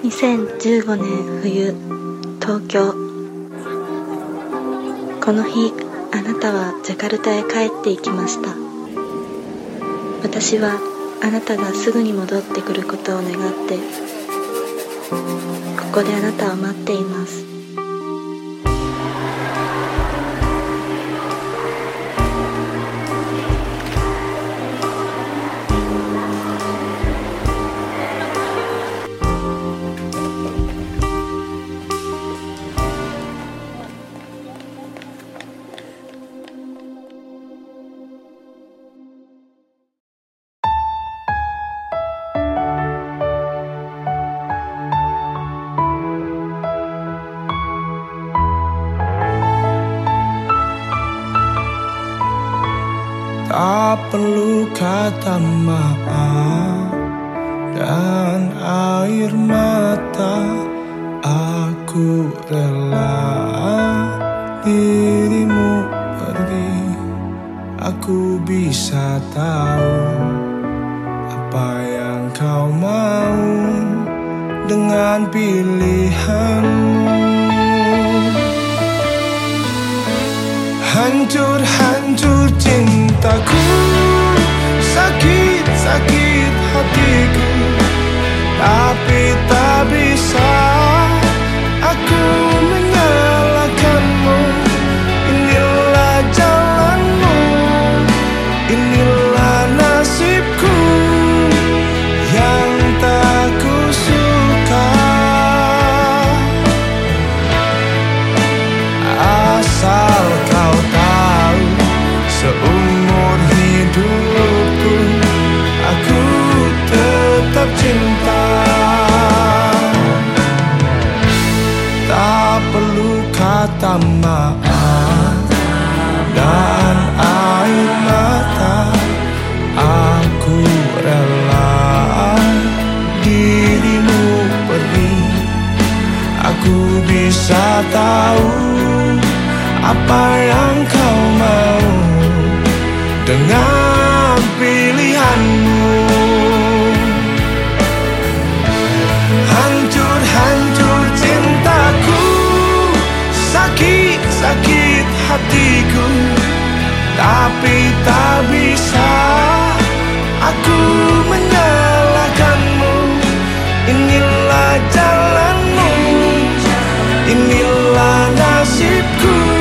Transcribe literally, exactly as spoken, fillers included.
にせんじゅうごねん冬、東京。この日、あなたはジャカルタへ帰っていきました。私はあなたがすぐに戻ってくることを願って、ここであなたを待っています。 Tak perlu kata maaf dan air mata, aku rela dirimu pergi. Aku bisa tahu apa yang kau mau dengan pilihanmu. Hancur-hancur cintaku, sakit-sakit hatiku, tapi tak bisa aku menyalahkanmu. Inilah jalanmu, inilah nasibku yang tak kusuka. Asal kau tahu, seumur hidupku aku tetap cinta. Tak perlu kata maaf dan air mata, aku rela dirimu pergi. Aku bisa tahu apa yang kau mau dengan pilihanmu. Hancur-hancur cintaku, sakit-sakit hatiku, tapi tak bisa aku menyalahkanmu. Inilah jalanmu, inilah nasibku